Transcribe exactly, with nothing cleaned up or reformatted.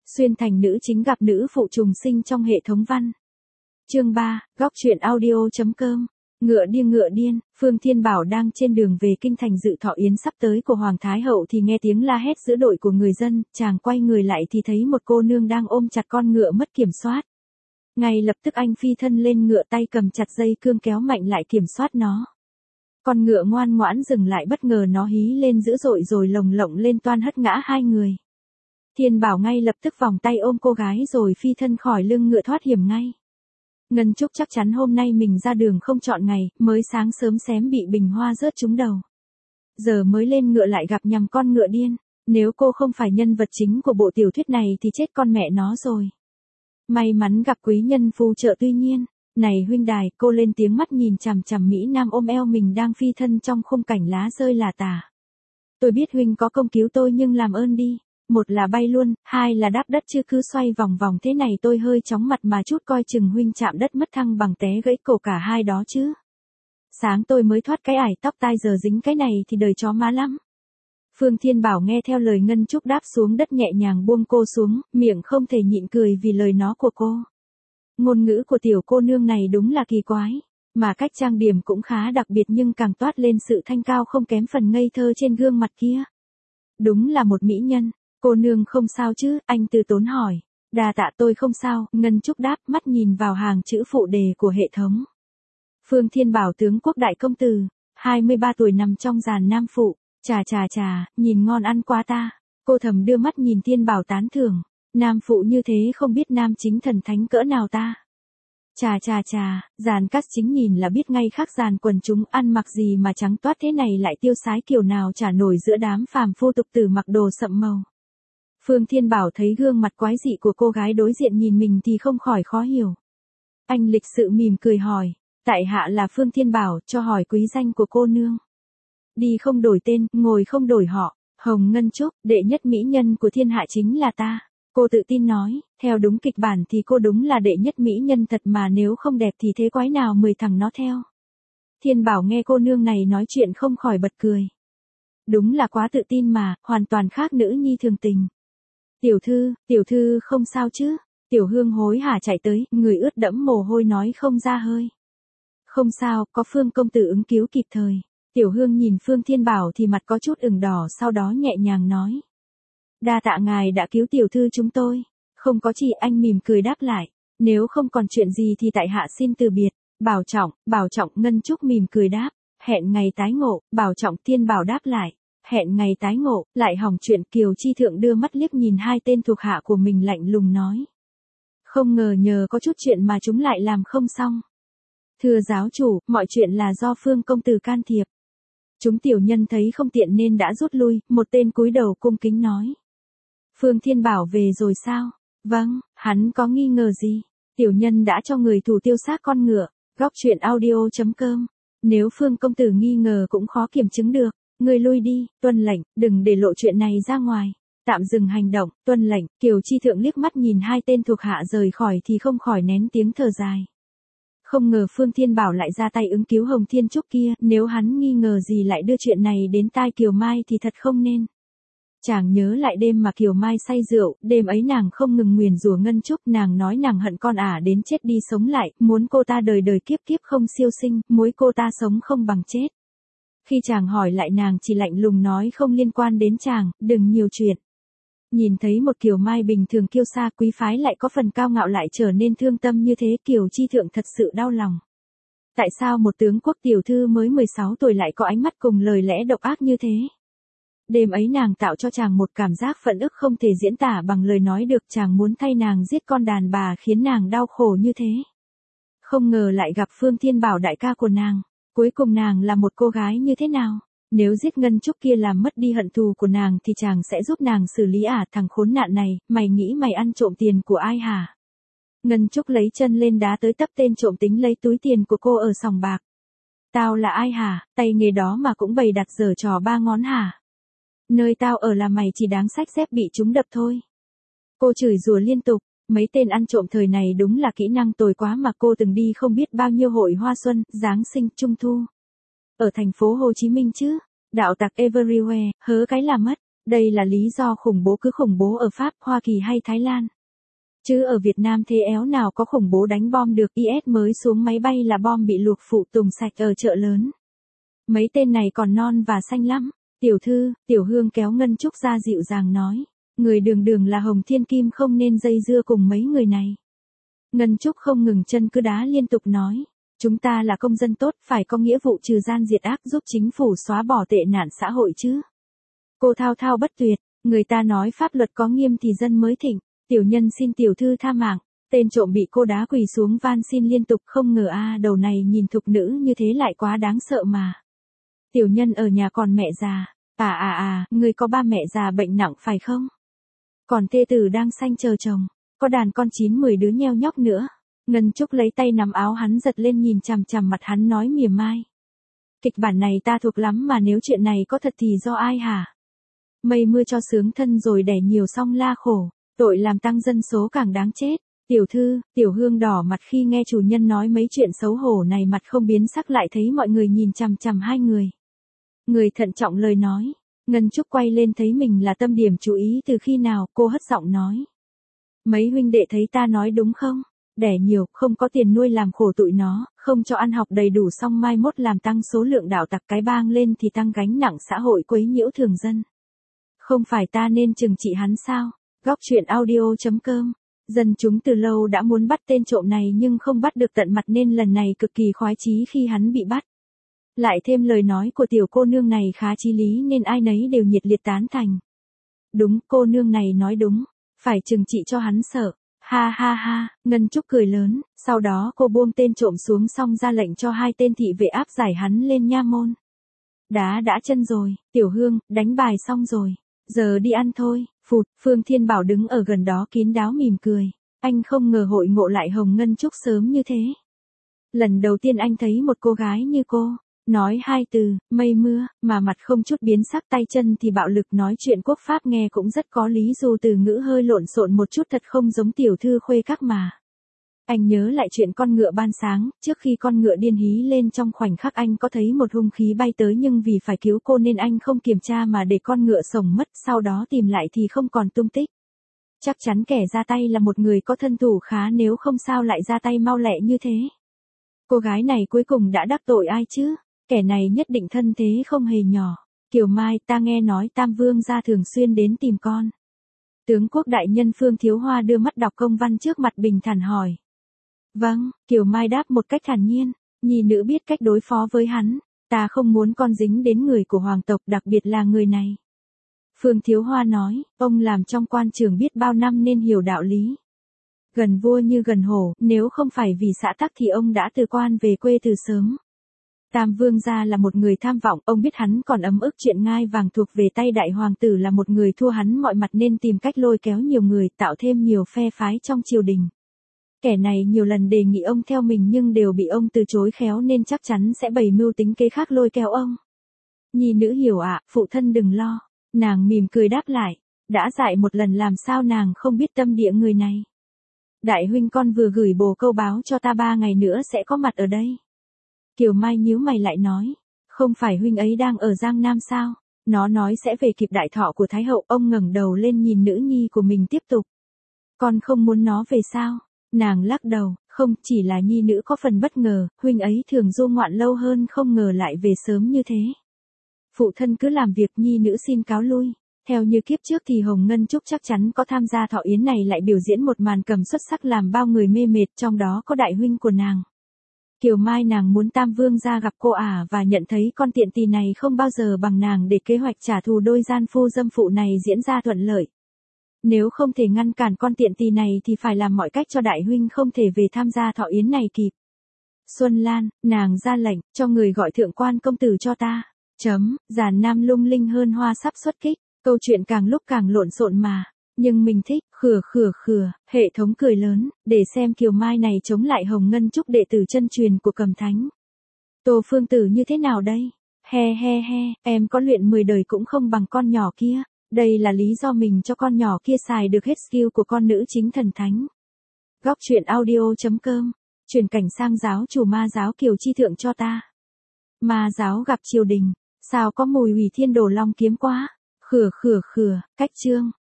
Xuyên thành nữ chính gặp nữ phụ trùng sinh trong hệ thống văn. Chương ba, góc truyện audio chấm com. Ngựa điên ngựa điên, Phương Thiên Bảo đang trên đường về kinh thành dự thọ yến sắp tới của Hoàng Thái Hậu thì nghe tiếng la hét giữa đội của người dân, chàng quay người lại thì thấy một cô nương đang ôm chặt con ngựa mất kiểm soát. Ngay lập tức anh phi thân lên ngựa, tay cầm chặt dây cương kéo mạnh lại kiểm soát nó. Con ngựa ngoan ngoãn dừng lại, bất ngờ nó hí lên dữ dội rồi lồng lộng lên toan hất ngã hai người. Thiên Bảo ngay lập tức vòng tay ôm cô gái rồi phi thân khỏi lưng ngựa thoát hiểm ngay. Ngân Trúc chắc chắn hôm nay mình ra đường không chọn ngày, mới sáng sớm xém bị bình hoa rớt trúng đầu. Giờ mới lên ngựa lại gặp nhầm con ngựa điên, nếu cô không phải nhân vật chính của bộ tiểu thuyết này thì chết con mẹ nó rồi. May mắn gặp quý nhân phù trợ tuy nhiên, này huynh đài, cô lên tiếng mắt nhìn chằm chằm Mỹ Nam ôm eo mình đang phi thân trong khung cảnh lá rơi là tả. Tôi biết huynh có công cứu tôi nhưng làm ơn đi. Một là bay luôn, hai là đáp đất chứ cứ xoay vòng vòng thế này tôi hơi chóng mặt mà chút coi chừng huynh chạm đất mất thăng bằng té gãy cổ cả hai đó chứ. Sáng tôi mới thoát cái ải tóc tai giờ dính cái này thì đời chó má lắm. Phương Thiên Bảo nghe theo lời Ngân Trúc đáp xuống đất nhẹ nhàng buông cô xuống, miệng không thể nhịn cười vì lời nó của cô. Ngôn ngữ của tiểu cô nương này đúng là kỳ quái, mà cách trang điểm cũng khá đặc biệt nhưng càng toát lên sự thanh cao không kém phần ngây thơ trên gương mặt kia. Đúng là một mỹ nhân. Cô nương không sao chứ, anh từ tốn hỏi. Đà tạ tôi không sao, Ngân Trúc đáp, mắt nhìn vào hàng chữ phụ đề của hệ thống. Phương Thiên Bảo tướng quốc đại công tử, hai mươi ba tuổi nằm trong dàn nam phụ, chà chà chà, nhìn ngon ăn quá ta. Cô thầm đưa mắt nhìn Thiên Bảo tán thưởng, nam phụ như thế không biết nam chính thần thánh cỡ nào ta. Chà chà chà, dàn cast chính nhìn là biết ngay khác dàn quần chúng ăn mặc gì mà trắng toát thế này lại tiêu sái kiểu nào chả nổi giữa đám phàm phu tục tử mặc đồ sậm màu. Phương Thiên Bảo thấy gương mặt quái dị của cô gái đối diện nhìn mình thì không khỏi khó hiểu. Anh lịch sự mỉm cười hỏi, tại hạ là Phương Thiên Bảo, cho hỏi quý danh của cô nương. Đi không đổi tên, ngồi không đổi họ, Hồng Ngân Trúc, đệ nhất mỹ nhân của thiên hạ chính là ta. Cô tự tin nói, theo đúng kịch bản thì cô đúng là đệ nhất mỹ nhân thật mà nếu không đẹp thì thế quái nào mười thằng nó theo. Thiên Bảo nghe cô nương này nói chuyện không khỏi bật cười. Đúng là quá tự tin mà, hoàn toàn khác nữ nhi thường tình. Tiểu thư, tiểu thư không sao chứ? Tiểu Hương hối hả chạy tới, người ướt đẫm mồ hôi nói không ra hơi. Không sao, có Phương công tử ứng cứu kịp thời. Tiểu Hương nhìn Phương Thiên Bảo thì mặt có chút ửng đỏ, sau đó nhẹ nhàng nói. Đa tạ ngài đã cứu tiểu thư chúng tôi. Không có gì, anh mỉm cười đáp lại. Nếu không còn chuyện gì thì tại hạ xin từ biệt. Bảo trọng, bảo trọng, Ngân Trúc mỉm cười đáp. Hẹn ngày tái ngộ, bảo trọng, Thiên Bảo đáp lại. Hẹn ngày tái ngộ, lại hỏng chuyện. Kiều Chi Thượng đưa mắt liếc nhìn hai tên thuộc hạ của mình lạnh lùng nói. Không ngờ nhờ có chút chuyện mà chúng lại làm không xong. Thưa giáo chủ, mọi chuyện là do Phương công tử can thiệp. Chúng tiểu nhân thấy không tiện nên đã rút lui, một tên cúi đầu cung kính nói. Phương Thiên Bảo về rồi sao? Vâng, hắn có nghi ngờ gì? Tiểu nhân đã cho người thủ tiêu xác con ngựa, góc truyện audio chấm com. Nếu Phương công tử nghi ngờ cũng khó kiểm chứng được. Người lui đi, tuân lệnh, đừng để lộ chuyện này ra ngoài. Tạm dừng hành động, tuân lệnh. Kiều Chi Thượng liếc mắt nhìn hai tên thuộc hạ rời khỏi thì không khỏi nén tiếng thở dài. Không ngờ Phương Thiên Bảo lại ra tay ứng cứu Hồng Thiên Trúc kia, nếu hắn nghi ngờ gì lại đưa chuyện này đến tai Kiều Mai thì thật không nên. Chàng nhớ lại đêm mà Kiều Mai say rượu, đêm ấy nàng không ngừng nguyền rủa Ngân Trúc, nàng nói nàng hận con ả đến chết đi sống lại, muốn cô ta đời đời kiếp kiếp không siêu sinh, muốn cô ta sống không bằng chết. Khi chàng hỏi lại nàng chỉ lạnh lùng nói không liên quan đến chàng, đừng nhiều chuyện. Nhìn thấy một Kiều Mai bình thường kiêu sa quý phái lại có phần cao ngạo lại trở nên thương tâm như thế, Kiều Chi Thượng thật sự đau lòng. Tại sao một tướng quốc tiểu thư mới mười sáu tuổi lại có ánh mắt cùng lời lẽ độc ác như thế? Đêm ấy nàng tạo cho chàng một cảm giác phẫn ức không thể diễn tả bằng lời nói được, chàng muốn thay nàng giết con đàn bà khiến nàng đau khổ như thế. Không ngờ lại gặp Phương Thiên Bảo đại ca của nàng. Cuối cùng nàng là một cô gái như thế nào? Nếu giết Ngân Trúc kia làm mất đi hận thù của nàng thì chàng sẽ giúp nàng xử lý ả, thằng khốn nạn này, mày nghĩ mày ăn trộm tiền của ai hả? Ngân Trúc lấy chân lên đá tới tấp tên trộm tính lấy túi tiền của cô ở sòng bạc. Tao là ai hả? Tay nghề đó mà cũng bày đặt giở trò ba ngón hả? Nơi tao ở là mày chỉ đáng xách dép bị chúng đập thôi. Cô chửi rủa liên tục. Mấy tên ăn trộm thời này đúng là kỹ năng tồi quá mà cô từng đi không biết bao nhiêu hội hoa xuân, Giáng sinh, Trung thu. Ở thành phố Hồ Chí Minh chứ, đạo tặc everywhere, hớ cái là mất. Đây là lý do khủng bố cứ khủng bố ở Pháp, Hoa Kỳ hay Thái Lan. Chứ ở Việt Nam thế éo nào có khủng bố đánh bom được, i ét mới xuống máy bay là bom bị luộc phụ tùng sạch ở chợ lớn. Mấy tên này còn non và xanh lắm. Tiểu thư, Tiểu Hương kéo Ngân Trúc ra dịu dàng nói. Người đường đường là Hồng Thiên Kim không nên dây dưa cùng mấy người này. Ngân Trúc không ngừng chân cứ đá liên tục nói. Chúng ta là công dân tốt, phải có nghĩa vụ trừ gian diệt ác, giúp chính phủ xóa bỏ tệ nạn xã hội chứ. Cô thao thao bất tuyệt, người ta nói pháp luật có nghiêm thì dân mới thịnh. Tiểu nhân xin tiểu thư tha mạng. Tên trộm bị cô đá quỳ xuống van xin liên tục, không ngờ a đầu này nhìn thục nữ như thế lại quá đáng sợ mà. Tiểu nhân ở nhà còn mẹ già. À à à, người có ba mẹ già bệnh nặng phải không? Còn thê tử đang sanh chờ chồng. Có đàn con chín mười đứa nheo nhóc nữa. Ngân Trúc lấy tay nắm áo hắn giật lên nhìn chằm chằm mặt hắn nói mỉa mai. Kịch bản này ta thuộc lắm mà nếu chuyện này có thật thì do ai hả? Mây mưa cho sướng thân rồi đẻ nhiều xong la khổ. Tội làm tăng dân số càng đáng chết. Tiểu thư, Tiểu Hương đỏ mặt khi nghe chủ nhân nói mấy chuyện xấu hổ này, mặt không biến sắc lại thấy mọi người nhìn chằm chằm hai người. Người thận trọng lời nói. Ngân Trúc quay lên thấy mình là tâm điểm chú ý từ khi nào, cô hất giọng nói. Mấy huynh đệ thấy ta nói đúng không? Đẻ nhiều, không có tiền nuôi làm khổ tụi nó, không cho ăn học đầy đủ xong mai mốt làm tăng số lượng đạo tặc cái bang lên thì tăng gánh nặng xã hội quấy nhiễu thường dân. Không phải ta nên trừng trị hắn sao? Góc truyện audio chấm com. Dân chúng từ lâu đã muốn bắt tên trộm này nhưng không bắt được tận mặt nên lần này cực kỳ khoái chí khi hắn bị bắt. Lại thêm lời nói của tiểu cô nương này khá chí lý nên ai nấy đều nhiệt liệt tán thành. Đúng, cô nương này nói đúng, phải trừng trị cho hắn sợ. Ha ha ha, Ngân Trúc cười lớn, sau đó cô buông tên trộm xuống xong ra lệnh cho hai tên thị vệ áp giải hắn lên nha môn. Đá đã chân rồi, Tiểu Hương, đánh bài xong rồi, giờ đi ăn thôi. Phụt, Phương Thiên Bảo đứng ở gần đó kín đáo mỉm cười. Anh không ngờ hội ngộ lại Hồng Ngân Trúc sớm như thế. Lần đầu tiên anh thấy một cô gái như cô, nói hai từ, mây mưa, mà mặt không chút biến sắc, tay chân thì bạo lực, nói chuyện quốc pháp nghe cũng rất có lý dù từ ngữ hơi lộn xộn một chút, thật không giống tiểu thư khuê các mà. Anh nhớ lại chuyện con ngựa ban sáng, trước khi con ngựa điên hí lên trong khoảnh khắc anh có thấy một hung khí bay tới nhưng vì phải cứu cô nên anh không kiểm tra mà để con ngựa sổng mất, sau đó tìm lại thì không còn tung tích. Chắc chắn kẻ ra tay là một người có thân thủ khá, nếu không sao lại ra tay mau lẹ như thế. Cô gái này cuối cùng đã đắc tội ai chứ? Kẻ này nhất định thân thế không hề nhỏ. Kiều Mai, ta nghe nói Tam Vương gia thường xuyên đến tìm con. Tướng quốc đại nhân Phương Thiếu Hoa đưa mắt đọc công văn trước mặt bình thản hỏi. Vâng, Kiều Mai đáp một cách thản nhiên, nhi nữ biết cách đối phó với hắn, ta không muốn con dính đến người của hoàng tộc, đặc biệt là người này. Phương Thiếu Hoa nói, ông làm trong quan trường biết bao năm nên hiểu đạo lý. Gần vua như gần hổ, nếu không phải vì xã tắc thì ông đã từ quan về quê từ sớm. Tam Vương gia là một người tham vọng, ông biết hắn còn ấm ức chuyện ngai vàng thuộc về tay đại hoàng tử là một người thua hắn mọi mặt nên tìm cách lôi kéo nhiều người, tạo thêm nhiều phe phái trong triều đình. Kẻ này nhiều lần đề nghị ông theo mình nhưng đều bị ông từ chối khéo nên chắc chắn sẽ bày mưu tính kế khác lôi kéo ông. Nhi nữ hiểu ạ, phụ thân đừng lo. Nàng mỉm cười đáp lại, đã dạy một lần làm sao nàng không biết tâm địa người này. Đại huynh con vừa gửi bồ câu báo cho ta ba ngày nữa sẽ có mặt ở đây. Kiều Mai nhíu mày lại nói, không phải huynh ấy đang ở Giang Nam sao? Nó nói sẽ về kịp đại thọ của Thái hậu. Ông ngẩng đầu lên nhìn nữ nhi của mình tiếp tục. Con không muốn nó về sao? Nàng lắc đầu, không, chỉ là nhi nữ có phần bất ngờ, huynh ấy thường du ngoạn lâu hơn không ngờ lại về sớm như thế. Phụ thân cứ làm việc, nhi nữ xin cáo lui. Theo như kiếp trước thì Hồng Ngân Trúc chắc chắn có tham gia thọ yến này, lại biểu diễn một màn cầm xuất sắc làm bao người mê mệt, trong đó có đại huynh của nàng. Kiều Mai nàng muốn Tam Vương gia gặp cô ả và nhận thấy con tiện tỳ này không bao giờ bằng nàng để kế hoạch trả thù đôi gian phu dâm phụ này diễn ra thuận lợi. Nếu không thể ngăn cản con tiện tỳ này thì phải làm mọi cách cho đại huynh không thể về tham gia thọ yến này kịp. Xuân Lan, nàng ra lệnh, cho người gọi thượng quan công tử cho ta. Chấm, giàn nam lung linh hơn hoa sắp xuất kích, câu chuyện càng lúc càng lộn xộn mà. Nhưng mình thích, khừa khừa khừa, hệ thống cười lớn, để xem Kiều Mai này chống lại Hồng Ngân Trúc đệ tử chân truyền của Cầm Thánh. Tô Phương Tử như thế nào đây? He he he, em có luyện mười đời cũng không bằng con nhỏ kia. Đây là lý do mình cho con nhỏ kia xài được hết skill của con nữ chính thần thánh. Góc truyện audio chấm com, chuyển cảnh sang giáo chủ ma giáo Kiều Chi Thượng cho ta. Ma giáo gặp triều đình, sao có mùi Hủy Thiên Đồ Long kiếm quá. Khửa khửa khửa, cách chương.